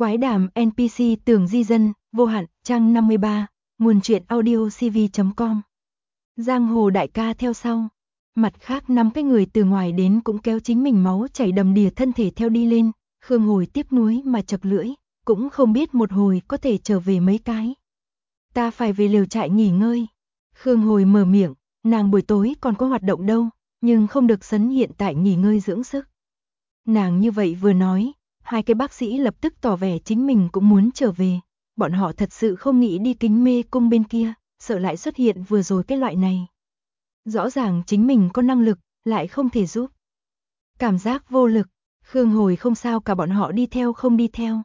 Quái đàm NPC Tường Di Dân, vô hạn, trang 53, nguồn truyện audio cv.com. Giang hồ đại ca theo sau. Mặt khác 5 cái người từ ngoài đến cũng kéo chính mình máu chảy đầm đìa thân thể theo đi lên, Khương Hồi tiếp núi mà chật lưỡi, cũng không biết một hồi có thể trở về mấy cái. Ta phải về lều trại nghỉ ngơi. Khương Hồi mở miệng, nàng buổi tối còn có hoạt động đâu, nhưng không được sấn hiện tại nghỉ ngơi dưỡng sức. Nàng như vậy vừa nói, hai cái bác sĩ lập tức tỏ vẻ chính mình cũng muốn trở về. Bọn họ thật sự không nghĩ đi Kính Mê Cung bên kia, sợ lại xuất hiện vừa rồi cái loại này. Rõ ràng chính mình có năng lực, lại không thể giúp. Cảm giác vô lực, Khương Hồi không sao cả bọn họ đi theo không đi theo.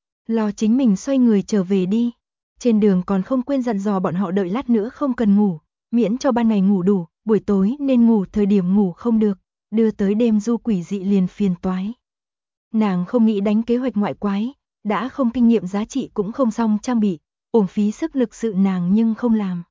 Lo chính mình xoay người trở về đi. Trên đường còn không quên dặn dò bọn họ đợi lát nữa không cần ngủ, miễn cho ban ngày ngủ đủ, buổi tối nên ngủ thời điểm ngủ không được, đưa tới đêm du quỷ dị liền phiền toái. Nàng không nghĩ đánh kế hoạch ngoại quái, đã không kinh nghiệm giá trị cũng không xong trang bị, uổng phí sức lực sự nàng nhưng không làm.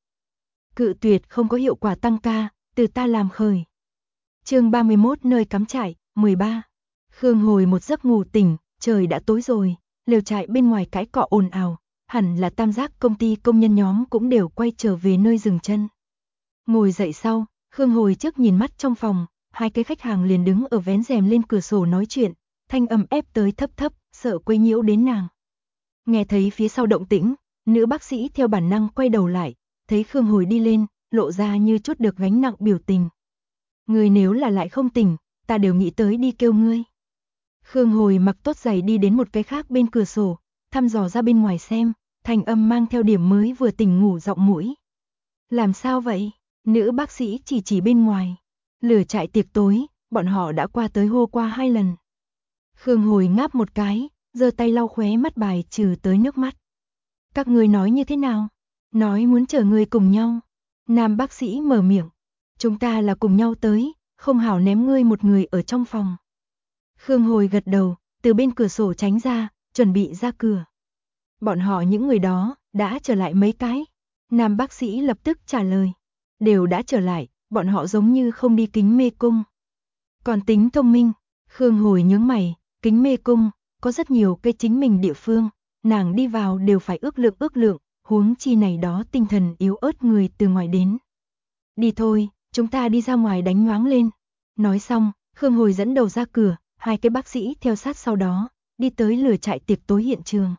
Cự tuyệt không có hiệu quả tăng ca, từ ta làm khởi. Chương 31 nơi cắm trại, 13. Khương Hồi một giấc ngủ tỉnh, trời đã tối rồi, lều trại bên ngoài cãi cọ ồn ào, hẳn là tam giác công ty công nhân nhóm cũng đều quay trở về nơi dừng chân. Ngồi dậy sau, Khương Hồi trước nhìn mắt trong phòng, hai cái khách hàng liền đứng ở vén rèm lên cửa sổ nói chuyện, thanh âm ép tới thấp thấp, sợ quấy nhiễu đến nàng. Nghe thấy phía sau động tĩnh, nữ bác sĩ theo bản năng quay đầu lại, thấy Khương Hồi đi lên, lộ ra như chút được gánh nặng biểu tình. Ngươi nếu là lại không tỉnh, ta đều nghĩ tới đi kêu ngươi. Khương Hồi mặc tốt giày đi đến một cái khác bên cửa sổ, thăm dò ra bên ngoài xem, thanh âm mang theo điểm mới vừa tỉnh ngủ giọng mũi. Làm sao vậy? Nữ bác sĩ chỉ bên ngoài. Lửa trại tiệc tối, bọn họ đã qua tới hô qua 2 lần. Khương Hồi ngáp một cái, giơ tay lau khóe mắt bài trừ tới nước mắt. Các ngươi nói như thế nào? Nói muốn chở người cùng nhau. Nam bác sĩ mở miệng. Chúng ta là cùng nhau tới, không hảo ném ngươi một người ở trong phòng. Khương Hồi gật đầu, từ bên cửa sổ tránh ra, chuẩn bị ra cửa. Bọn họ những người đó, đã trở lại mấy cái. Nam bác sĩ lập tức trả lời. Đều đã trở lại, bọn họ giống như không đi Kính Mê Cung. Còn tính thông minh, Khương Hồi nhướng mày, Kính Mê Cung, có rất nhiều cây chính mình địa phương, nàng đi vào đều phải ước lượng, huống chi này đó tinh thần yếu ớt người từ ngoài đến. Đi thôi, chúng ta đi ra ngoài đánh nhoáng lên. Nói xong, Khương Hồi dẫn đầu ra cửa, hai cái bác sĩ theo sát sau đó, đi tới lều trại tiệc tối hiện trường.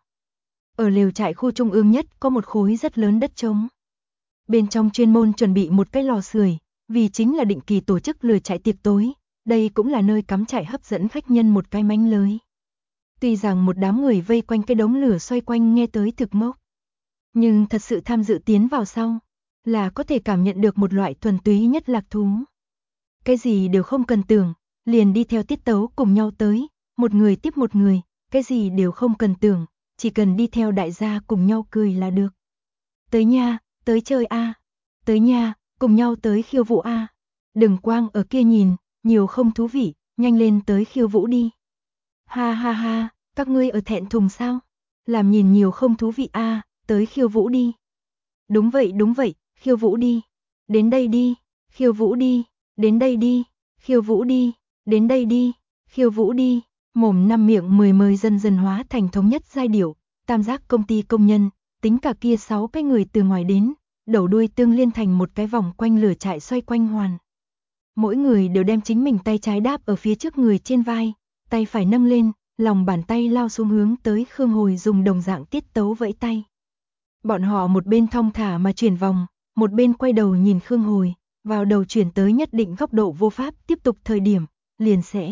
Ở lều trại khu trung ương nhất có một khối rất lớn đất trống. Bên trong chuyên môn chuẩn bị một cái lò sưởi, vì chính là định kỳ tổ chức lều trại tiệc tối, đây cũng là nơi cắm trại hấp dẫn khách nhân một cái mánh lưới. Tuy rằng một đám người vây quanh cái đống lửa xoay quanh nghe tới thực mốc, nhưng thật sự tham dự tiến vào sau, là có thể cảm nhận được một loại thuần túy nhất lạc thú. Cái gì đều không cần tưởng, liền đi theo tiết tấu cùng nhau tới, một người tiếp một người, cái gì đều không cần tưởng, chỉ cần đi theo đại gia cùng nhau cười là được. Tới nha, tới chơi a, tới nha, cùng nhau tới khiêu vũ a. Đừng quang ở kia nhìn, nhiều không thú vị, nhanh lên tới khiêu vũ đi. Ha ha ha, các ngươi ở thẹn thùng sao? Làm nhìn nhiều không thú vị a, tới khiêu vũ đi. Đúng vậy, khiêu vũ đi. Đến đây đi, khiêu vũ đi, đến đây đi, khiêu vũ đi, đến đây đi, khiêu vũ đi. Mồm năm miệng 10 mời dần dần hóa thành thống nhất giai điệu, tam giác công ty công nhân, tính cả kia 6 cái người từ ngoài đến, đầu đuôi tương liên thành một cái vòng quanh lửa trại xoay quanh hoàn. Mỗi người đều đem chính mình tay trái đáp ở phía trước người trên vai, tay phải nâng lên, lòng bàn tay lao xuống hướng tới Khương Hồi dùng đồng dạng tiết tấu vẫy tay. Bọn họ một bên thong thả mà chuyển vòng, một bên quay đầu nhìn Khương Hồi, vào đầu chuyển tới nhất định góc độ vô pháp tiếp tục thời điểm, liền sẽ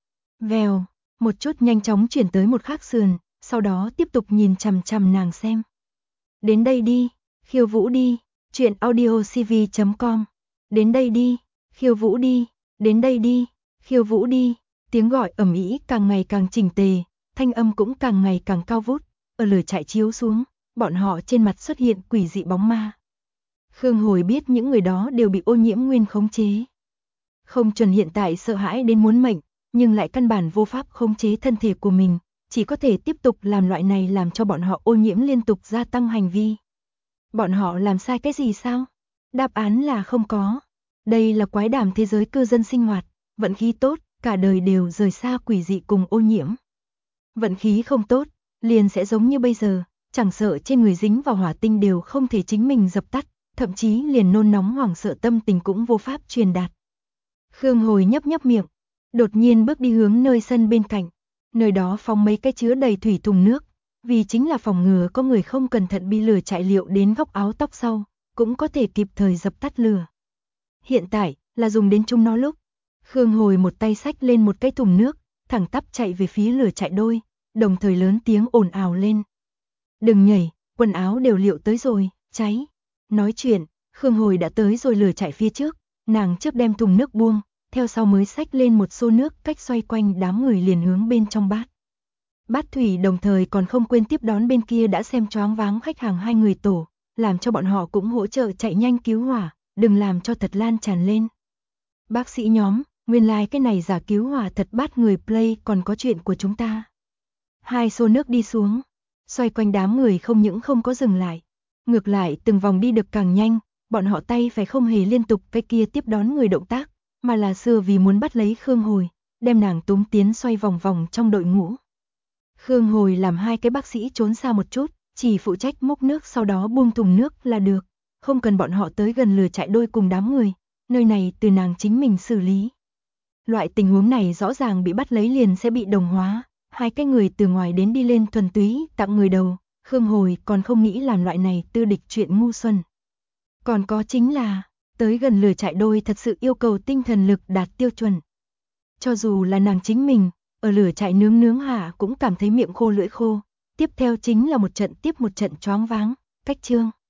vèo, một chút nhanh chóng chuyển tới một khác sườn, sau đó tiếp tục nhìn chằm chằm nàng xem. Đến đây đi, khiêu vũ đi, truyện audio cv.com. Đến đây đi, khiêu vũ đi, đến đây đi, khiêu vũ đi. Tiếng gọi ầm ĩ càng ngày càng chỉnh tề, thanh âm cũng càng ngày càng cao vút, ở lửa trại chiếu xuống, bọn họ trên mặt xuất hiện quỷ dị bóng ma. Khương Hồi biết những người đó đều bị ô nhiễm nguyên khống chế. Không chuẩn hiện tại sợ hãi đến muốn mệnh, nhưng lại căn bản vô pháp khống chế thân thể của mình, chỉ có thể tiếp tục làm loại này làm cho bọn họ ô nhiễm liên tục gia tăng hành vi. Bọn họ làm sai cái gì sao? Đáp án là không có. Đây là quái đàm thế giới cư dân sinh hoạt, vận khí tốt, cả đời đều rời xa quỷ dị cùng ô nhiễm. Vận khí không tốt, liền sẽ giống như bây giờ, chẳng sợ trên người dính vào hỏa tinh đều không thể chính mình dập tắt, thậm chí liền nôn nóng hoảng sợ tâm tình cũng vô pháp truyền đạt. Khương Hồi nhấp nhấp miệng, đột nhiên bước đi hướng nơi sân bên cạnh, nơi đó phóng mấy cái chứa đầy thủy thùng nước, vì chính là phòng ngừa có người không cẩn thận bị lửa chạy liệu đến góc áo tóc sau, cũng có thể kịp thời dập tắt lửa. Hiện tại, là dùng đến chúng nó lúc. Khương Hồi một tay xách lên một cái thùng nước, thẳng tắp chạy về phía lửa chạy đôi, đồng thời lớn tiếng ồn ào lên. Đừng nhảy, quần áo đều liệu tới rồi, cháy. Nói chuyện, Khương Hồi đã tới rồi lửa chạy phía trước, nàng trước đem thùng nước buông, theo sau mới xách lên một xô nước cách xoay quanh đám người liền hướng bên trong bát. Bát thủy đồng thời còn không quên tiếp đón bên kia đã xem choáng váng khách hàng 2 người tổ, làm cho bọn họ cũng hỗ trợ chạy nhanh cứu hỏa, đừng làm cho thật lan tràn lên. Bác sĩ nhóm, nguyên lai cái này giả cứu hỏa thật bắt người play còn có chuyện của chúng ta. 2 xô nước đi xuống, xoay quanh đám người không những không có dừng lại, ngược lại từng vòng đi được càng nhanh, bọn họ tay phải không hề liên tục cái kia tiếp đón người động tác, mà là xưa vì muốn bắt lấy Khương Hồi, đem nàng túm tiến xoay vòng vòng trong đội ngũ. Khương Hồi làm 2 cái bác sĩ trốn xa một chút, chỉ phụ trách múc nước sau đó buông thùng nước là được, không cần bọn họ tới gần lửa chạy đôi cùng đám người, nơi này từ nàng chính mình xử lý. Loại tình huống này rõ ràng bị bắt lấy liền sẽ bị đồng hóa, 2 cái người từ ngoài đến đi lên thuần túy tặng người đầu, Khương Hồi còn không nghĩ làm loại này tư địch chuyện ngu xuẩn. Còn có chính là, tới gần lửa chạy đôi thật sự yêu cầu tinh thần lực đạt tiêu chuẩn. Cho dù là nàng chính mình, ở lửa chạy nướng hạ cũng cảm thấy miệng khô lưỡi khô, tiếp theo chính là một trận tiếp một trận choáng váng, cách chương.